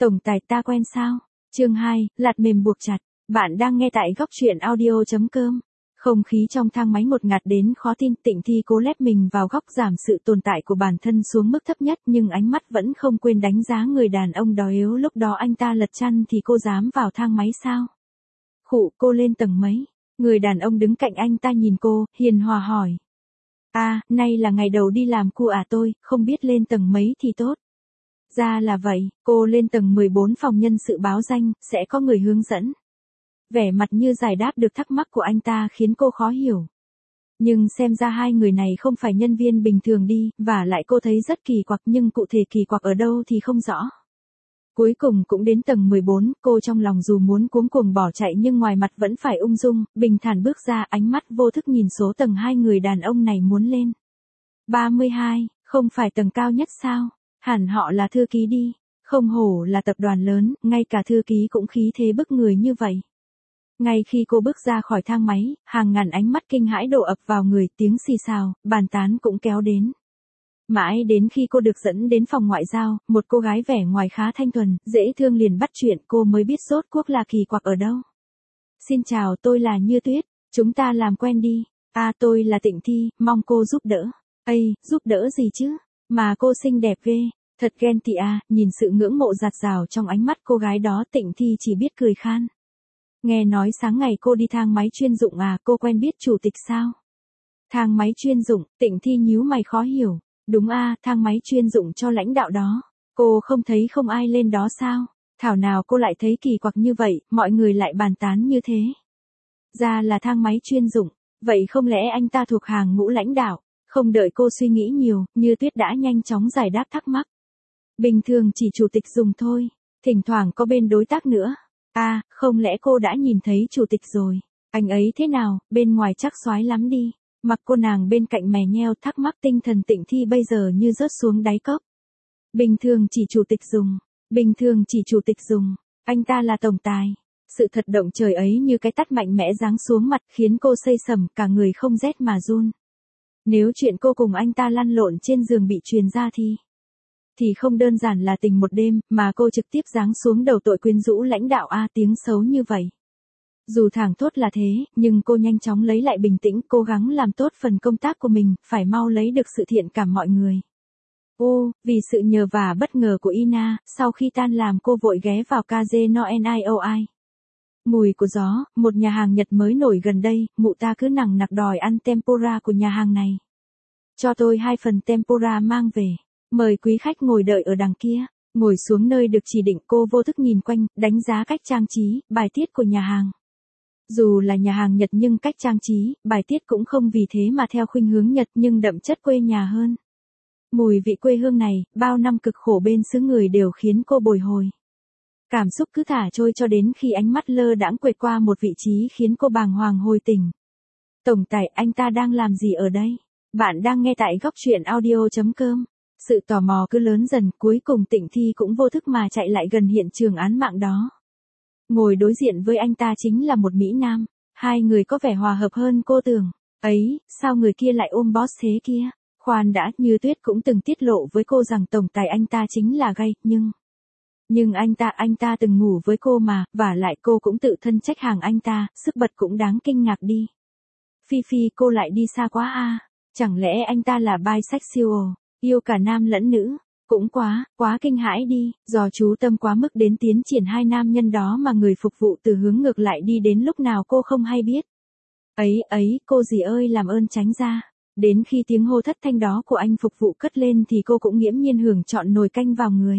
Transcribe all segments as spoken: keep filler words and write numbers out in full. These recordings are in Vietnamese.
Tổng tài ta quen sao? Chương hai, lạt mềm buộc chặt. Bạn đang nghe tại góc truyện audio chấm com. Không khí trong thang máy một ngạt đến khó tin. Tịnh Thi cố lép mình vào góc giảm sự tồn tại của bản thân xuống mức thấp nhất, nhưng ánh mắt vẫn không quên đánh giá người đàn ông đó. Yếu lúc đó anh ta lật chăn thì cô dám vào thang máy sao? Khụ, cô lên tầng mấy? Người đàn ông đứng cạnh anh ta nhìn cô, hiền hòa hỏi. À, nay là ngày đầu đi làm cu à, tôi không biết lên tầng mấy thì tốt. Ra là vậy, cô lên tầng mười bốn, phòng nhân sự báo danh, sẽ có người hướng dẫn. Vẻ mặt như giải đáp được thắc mắc của anh ta khiến cô khó hiểu. Nhưng xem ra hai người này không phải nhân viên bình thường đi, và lại cô thấy rất kỳ quặc, nhưng cụ thể kỳ quặc ở đâu thì không rõ. Cuối cùng cũng đến tầng mười bốn, cô trong lòng dù muốn cuống cuồng bỏ chạy nhưng ngoài mặt vẫn phải ung dung, bình thản bước ra, ánh mắt vô thức nhìn số tầng hai người đàn ông này muốn lên. ba mươi hai, không phải tầng cao nhất sao? Hẳn họ là thư ký đi, không hổ là tập đoàn lớn, ngay cả thư ký cũng khí thế bức người như vậy. Ngay khi cô bước ra khỏi thang máy, hàng ngàn ánh mắt kinh hãi đổ ập vào người, tiếng xì xào, bàn tán cũng kéo đến. Mãi đến khi cô được dẫn đến phòng ngoại giao, một cô gái vẻ ngoài khá thanh thuần, dễ thương liền bắt chuyện, cô mới biết rốt cuộc là kỳ quặc ở đâu. Xin chào, tôi là Như Tuyết, chúng ta làm quen đi. À, tôi là Tịnh Thi, mong cô giúp đỡ. Ây, giúp đỡ gì chứ? Mà cô xinh đẹp ghê, thật ghen tị à. Nhìn sự ngưỡng mộ dạt dào trong ánh mắt cô gái đó, Tịnh Thi chỉ biết cười khan. Nghe nói sáng ngày cô đi thang máy chuyên dụng à, cô quen biết chủ tịch sao? Thang máy chuyên dụng, Tịnh Thi nhíu mày khó hiểu. Đúng à, thang máy chuyên dụng cho lãnh đạo đó. Cô không thấy không ai lên đó sao? Thảo nào cô lại thấy kỳ quặc như vậy, mọi người lại bàn tán như thế. Ra là thang máy chuyên dụng, vậy không lẽ anh ta thuộc hàng ngũ lãnh đạo? Không đợi cô suy nghĩ nhiều, Như Tuyết đã nhanh chóng giải đáp thắc mắc. Bình thường chỉ chủ tịch dùng thôi, thỉnh thoảng có bên đối tác nữa. À, không lẽ cô đã nhìn thấy chủ tịch rồi? Anh ấy thế nào, bên ngoài chắc soái lắm đi. Mặc cô nàng bên cạnh mè nheo, thắc mắc tinh thần Tịnh Thi bây giờ như rớt xuống đáy cốc. Bình thường chỉ chủ tịch dùng, bình thường chỉ chủ tịch dùng, anh ta là tổng tài. Sự thật động trời ấy như cái tát mạnh mẽ giáng xuống mặt, khiến cô xây sầm, cả người không rét mà run. Nếu chuyện cô cùng anh ta lăn lộn trên giường bị truyền ra thì... Thì không đơn giản là tình một đêm, mà cô trực tiếp giáng xuống đầu tội quyến rũ lãnh đạo A, tiếng xấu như vậy. Dù thảng thốt là thế, nhưng cô nhanh chóng lấy lại bình tĩnh, cố gắng làm tốt phần công tác của mình, phải mau lấy được sự thiện cảm mọi người. Ô, vì sự nhờ vả bất ngờ của Ina, sau khi tan làm cô vội ghé vào Kaze no Nioi. Mùi của gió, một nhà hàng Nhật mới nổi gần đây, mụ ta cứ nằng nặc đòi ăn tempura của nhà hàng này. Cho tôi hai phần tempura mang về. Mời quý khách ngồi đợi ở đằng kia. Ngồi xuống nơi được chỉ định, cô vô thức nhìn quanh, đánh giá cách trang trí, bài tiết của nhà hàng. Dù là nhà hàng Nhật nhưng cách trang trí, bài tiết cũng không vì thế mà theo khuynh hướng Nhật, nhưng đậm chất quê nhà hơn. Mùi vị quê hương này, bao năm cực khổ bên xứ người đều khiến cô bồi hồi. Cảm xúc cứ thả trôi cho đến khi ánh mắt lơ đãng quệt qua một vị trí khiến cô bàng hoàng hồi tỉnh. Tổng tài, anh ta đang làm gì ở đây? Bạn đang nghe tại góc truyện audio chấm com. Sự tò mò cứ lớn dần, cuối cùng Tịnh Thi cũng vô thức mà chạy lại gần hiện trường án mạng đó. Ngồi đối diện với anh ta chính là một Mỹ Nam, hai người có vẻ hòa hợp hơn cô tưởng. Ấy, sao người kia lại ôm boss thế kia? Khoan đã, Như Tuyết cũng từng tiết lộ với cô rằng tổng tài anh ta chính là gay, nhưng... Nhưng anh ta, anh ta từng ngủ với cô mà, và lại cô cũng tự thân trách hàng anh ta, sức bật cũng đáng kinh ngạc đi. Phi Phi, cô lại đi xa quá à, chẳng lẽ anh ta là bisexual, yêu cả nam lẫn nữ? Cũng quá, quá kinh hãi đi, do chú tâm quá mức đến tiến triển hai nam nhân đó mà người phục vụ từ hướng ngược lại đi đến lúc nào cô không hay biết. Ấy, ấy, cô dì ơi làm ơn tránh ra. Đến khi tiếng hô thất thanh đó của anh phục vụ cất lên thì cô cũng nghiễm nhiên hưởng trọn nồi canh vào người.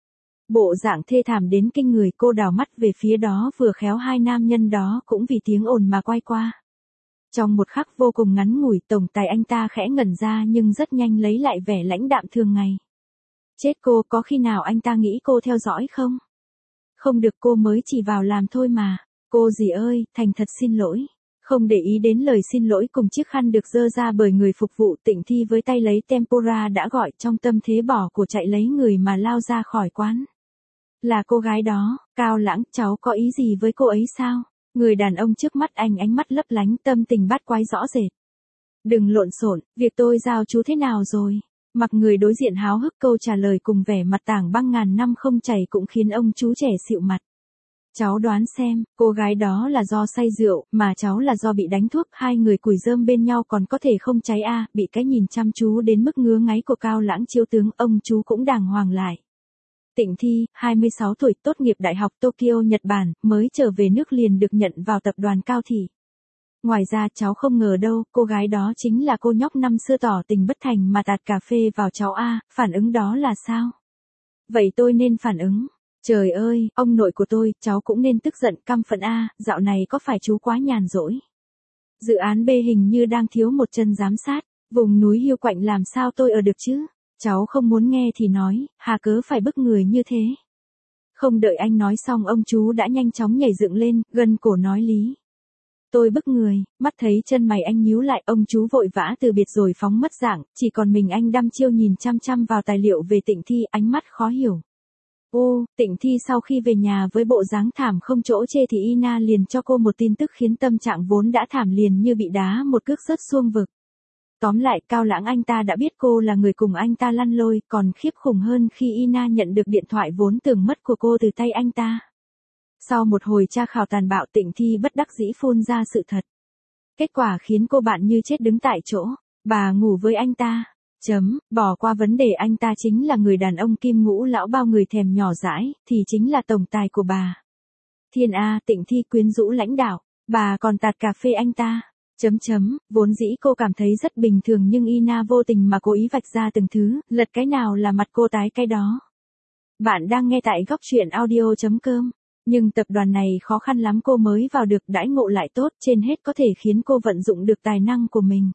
Bộ dạng thê thảm đến kinh người, cô đảo mắt về phía đó, vừa khéo hai nam nhân đó cũng vì tiếng ồn mà quay qua. Trong một khắc vô cùng ngắn ngủi, tổng tài anh ta khẽ ngẩn ra nhưng rất nhanh lấy lại vẻ lãnh đạm thường ngày. Chết cô, có khi nào anh ta nghĩ cô theo dõi không? Không được, cô mới chỉ vào làm thôi mà. Cô dì ơi, thành thật xin lỗi. Không để ý đến lời xin lỗi cùng chiếc khăn được dơ ra bởi người phục vụ, Tịnh Thi với tay lấy tempura đã gọi, trong tâm thế bỏ của chạy lấy người mà lao ra khỏi quán. Là cô gái đó, Cao Lãng, cháu có ý gì với cô ấy sao? Người đàn ông trước mắt anh ánh mắt lấp lánh, tâm tình bắt quái rõ rệt. Đừng lộn xộn, việc tôi giao chú thế nào rồi? Mặc người đối diện háo hức câu trả lời cùng vẻ mặt tảng băng ngàn năm không chảy cũng khiến ông chú trẻ xịu mặt. Cháu đoán xem, cô gái đó là do say rượu, mà cháu là do bị đánh thuốc, hai người củi rơm bên nhau còn có thể không cháy a à, bị cái nhìn chăm chú đến mức ngứa ngáy của Cao Lãng chiếu tướng, ông chú cũng đàng hoàng lại. Tịnh Thi, hai mươi sáu tuổi, tốt nghiệp Đại học Tokyo, Nhật Bản, mới trở về nước liền được nhận vào tập đoàn Cao Thị. Ngoài ra cháu không ngờ đâu, cô gái đó chính là cô nhóc năm xưa tỏ tình bất thành mà tạt cà phê vào cháu a, phản ứng đó là sao? Vậy tôi nên phản ứng? Trời ơi, ông nội của tôi, cháu cũng nên tức giận căm phẫn a, dạo này có phải chú quá nhàn rỗi? Dự án B hình như đang thiếu một chân giám sát, vùng núi hiu quạnh làm sao tôi ở được chứ? Cháu không muốn nghe thì nói, hà cớ phải bức người như thế? Không đợi anh nói xong ông chú đã nhanh chóng nhảy dựng lên, gân cổ nói lý. Tôi bức người, mắt thấy chân mày anh nhíu lại, ông chú vội vã từ biệt rồi phóng mất dạng, chỉ còn mình anh đăm chiêu nhìn chăm chăm vào tài liệu về Tịnh Thi, ánh mắt khó hiểu. Ô, Tịnh Thi sau khi về nhà với bộ dáng thảm không chỗ chê thì Ina liền cho cô một tin tức khiến tâm trạng vốn đã thảm liền như bị đá một cước rớt xuông vực. Tóm lại, Cao Lãng anh ta đã biết cô là người cùng anh ta lăn lôi, còn khiếp khủng hơn khi Ina nhận được điện thoại vốn tưởng mất của cô từ tay anh ta. Sau một hồi tra khảo tàn bạo, Tịnh Thi bất đắc dĩ phun ra sự thật. Kết quả khiến cô bạn như chết đứng tại chỗ, bà ngủ với anh ta. Chấm, bỏ qua vấn đề anh ta chính là người đàn ông kim ngũ lão bao người thèm nhỏ dãi, thì chính là tổng tài của bà. Thiên A, Tịnh Thi quyến rũ lãnh đạo, bà còn tạt cà phê anh ta. Chấm chấm, vốn dĩ cô cảm thấy rất bình thường nhưng Ina vô tình mà cố ý vạch ra từng thứ, lật cái nào là mặt cô tái cái đó. Bạn đang nghe tại góc truyện audio chấm com. Nhưng tập đoàn này khó khăn lắm cô mới vào được, đãi ngộ lại tốt, trên hết có thể khiến cô vận dụng được tài năng của mình.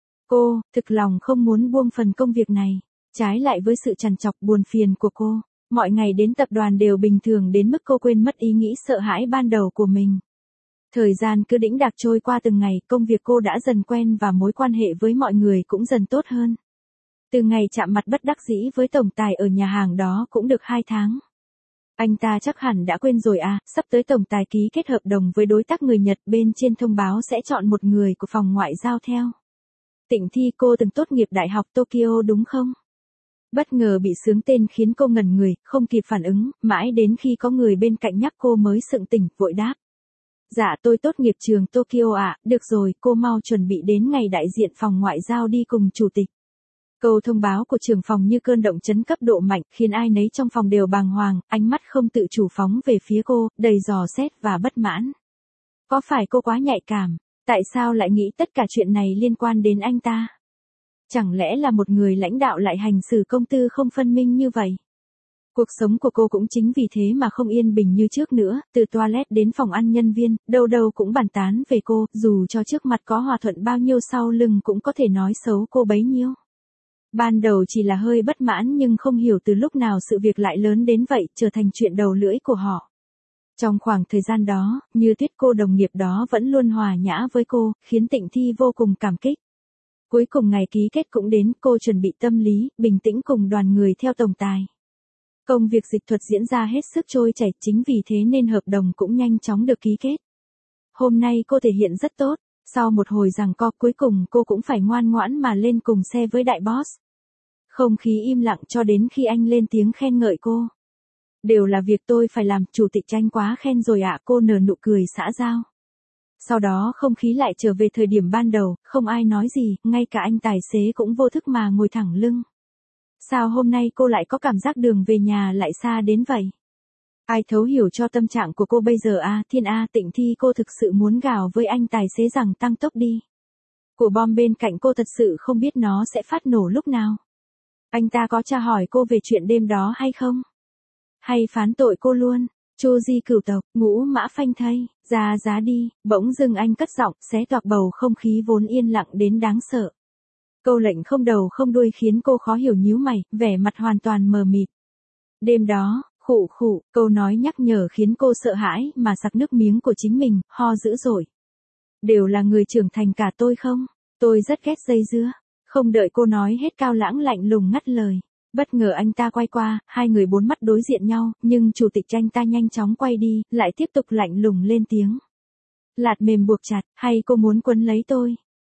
Cô, thực lòng không muốn buông phần công việc này. Trái lại với sự trằn trọc buồn phiền của cô, mọi ngày đến tập đoàn đều bình thường đến mức cô quên mất ý nghĩ sợ hãi ban đầu của mình. Thời gian cứ đĩnh đạc trôi qua từng ngày, công việc cô đã dần quen và mối quan hệ với mọi người cũng dần tốt hơn. Từ ngày chạm mặt bất đắc dĩ với tổng tài ở nhà hàng đó cũng được hai tháng. Anh ta chắc hẳn đã quên rồi à, sắp tới tổng tài ký kết hợp đồng với đối tác người Nhật, bên trên thông báo sẽ chọn một người của phòng ngoại giao theo. Tịnh Thi, cô từng tốt nghiệp Đại học Tokyo đúng không? Bất ngờ bị xướng tên khiến cô ngẩn người, không kịp phản ứng, mãi đến khi có người bên cạnh nhắc cô mới sựng tỉnh, vội đáp. Dạ tôi tốt nghiệp trường Tokyo ạ, à, được rồi, cô mau chuẩn bị đến ngày đại diện phòng ngoại giao đi cùng chủ tịch. Câu thông báo của trưởng phòng như cơn động chấn cấp độ mạnh, khiến ai nấy trong phòng đều bàng hoàng, ánh mắt không tự chủ phóng về phía cô, đầy dò xét và bất mãn. Có phải cô quá nhạy cảm? Tại sao lại nghĩ tất cả chuyện này liên quan đến anh ta? Chẳng lẽ là một người lãnh đạo lại hành xử công tư không phân minh như vậy? Cuộc sống của cô cũng chính vì thế mà không yên bình như trước nữa, từ toilet đến phòng ăn nhân viên, đâu đâu cũng bàn tán về cô, dù cho trước mặt có hòa thuận bao nhiêu sau lưng cũng có thể nói xấu cô bấy nhiêu. Ban đầu chỉ là hơi bất mãn nhưng không hiểu từ lúc nào sự việc lại lớn đến vậy, trở thành chuyện đầu lưỡi của họ. Trong khoảng thời gian đó, Như Tuyết cô đồng nghiệp đó vẫn luôn hòa nhã với cô, khiến Tịnh Thi vô cùng cảm kích. Cuối cùng ngày ký kết cũng đến, cô chuẩn bị tâm lý, bình tĩnh cùng đoàn người theo tổng tài. Công việc dịch thuật diễn ra hết sức trôi chảy, chính vì thế nên hợp đồng cũng nhanh chóng được ký kết. Hôm nay cô thể hiện rất tốt, sau một hồi giằng co cuối cùng cô cũng phải ngoan ngoãn mà lên cùng xe với đại boss. Không khí im lặng cho đến khi anh lên tiếng khen ngợi cô. Đều là việc tôi phải làm, chủ tịch Tranh quá khen rồi ạ, cô nở nụ cười xã giao. Sau đó không khí lại trở về thời điểm ban đầu, không ai nói gì, ngay cả anh tài xế cũng vô thức mà ngồi thẳng lưng. Sao hôm nay cô lại có cảm giác đường về nhà lại xa đến vậy? Ai thấu hiểu cho tâm trạng của cô bây giờ à, Thiên A, Tịnh Thi, cô thực sự muốn gào với anh tài xế rằng tăng tốc đi. Của bom bên cạnh cô thật sự không biết nó sẽ phát nổ lúc nào. Anh ta có tra hỏi cô về chuyện đêm đó hay không? Hay phán tội cô luôn? Chu di cửu tộc, ngũ mã phanh thây, ra giá đi, bỗng dưng anh cất giọng, xé toạc bầu không khí vốn yên lặng đến đáng sợ. Câu lệnh không đầu không đuôi khiến cô khó hiểu nhíu mày, vẻ mặt hoàn toàn mờ mịt. Đêm đó, khụ khụ, câu nói nhắc nhở khiến cô sợ hãi mà sặc nước miếng của chính mình, ho dữ dội. Đều là người trưởng thành cả tôi không? Tôi rất ghét dây dưa. Không đợi cô nói hết Cao Lãng lạnh lùng ngắt lời. Bất ngờ anh ta quay qua, hai người bốn mắt đối diện nhau, nhưng chủ tịch Tranh ta nhanh chóng quay đi, lại tiếp tục lạnh lùng lên tiếng. Lạt mềm buộc chặt, hay cô muốn quấn lấy tôi?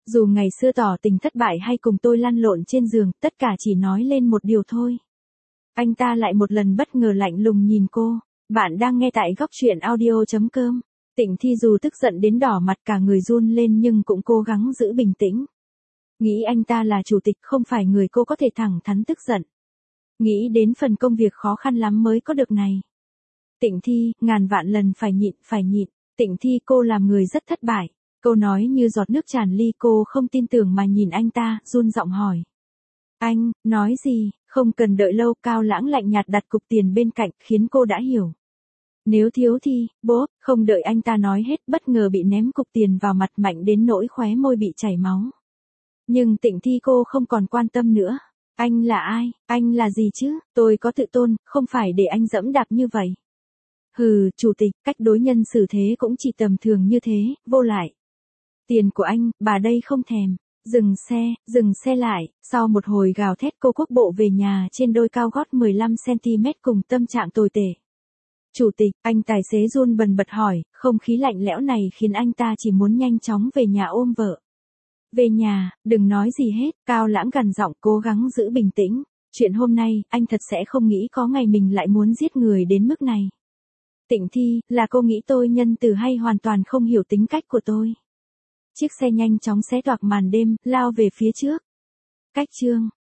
Dù ngày xưa tỏ tình thất bại hay cùng tôi lăn lộn trên giường, tất cả chỉ nói lên một điều thôi. Anh ta lại một lần bất ngờ lạnh lùng nhìn cô. Bạn đang nghe tại góc truyện audio chấm com. Tịnh Thi dù tức giận đến đỏ mặt cả người run lên nhưng cũng cố gắng giữ bình tĩnh. Nghĩ anh ta là chủ tịch không phải người cô có thể thẳng thắn tức giận. Nghĩ đến phần công việc khó khăn lắm mới có được này. Tịnh Thi, ngàn vạn lần phải nhịn, phải nhịn. Tịnh Thi, cô làm người rất thất bại. Câu nói như giọt nước tràn ly, cô không tin tưởng mà nhìn anh ta, run giọng hỏi. Anh, nói gì? Không cần đợi lâu, Cao Lãng lạnh nhạt đặt cục tiền bên cạnh, khiến cô đã hiểu. Nếu thiếu thì, bố, không đợi anh ta nói hết, bất ngờ bị ném cục tiền vào mặt mạnh đến nỗi khóe môi bị chảy máu. Nhưng Tịnh Thi cô không còn quan tâm nữa. Anh là ai? Anh là gì chứ? Tôi có tự tôn, không phải để anh dẫm đạp như vậy. Hừ, chủ tịch, cách đối nhân xử thế cũng chỉ tầm thường như thế, vô lại. Tiền của anh, bà đây không thèm. Dừng xe, dừng xe lại, sau một hồi gào thét cô quốc bộ về nhà trên đôi cao gót mười lăm xăng ti mét cùng tâm trạng tồi tệ. Chủ tịch, anh tài xế run bần bật hỏi, không khí lạnh lẽo này khiến anh ta chỉ muốn nhanh chóng về nhà ôm vợ. Về nhà, đừng nói gì hết, Cao Lãng gằn giọng cố gắng giữ bình tĩnh. Chuyện hôm nay, anh thật sẽ không nghĩ có ngày mình lại muốn giết người đến mức này. Tịnh Thi, là cô nghĩ tôi nhân từ hay hoàn toàn không hiểu tính cách của tôi? Chiếc xe nhanh chóng xé toạc màn đêm, lao về phía trước. Cách chương.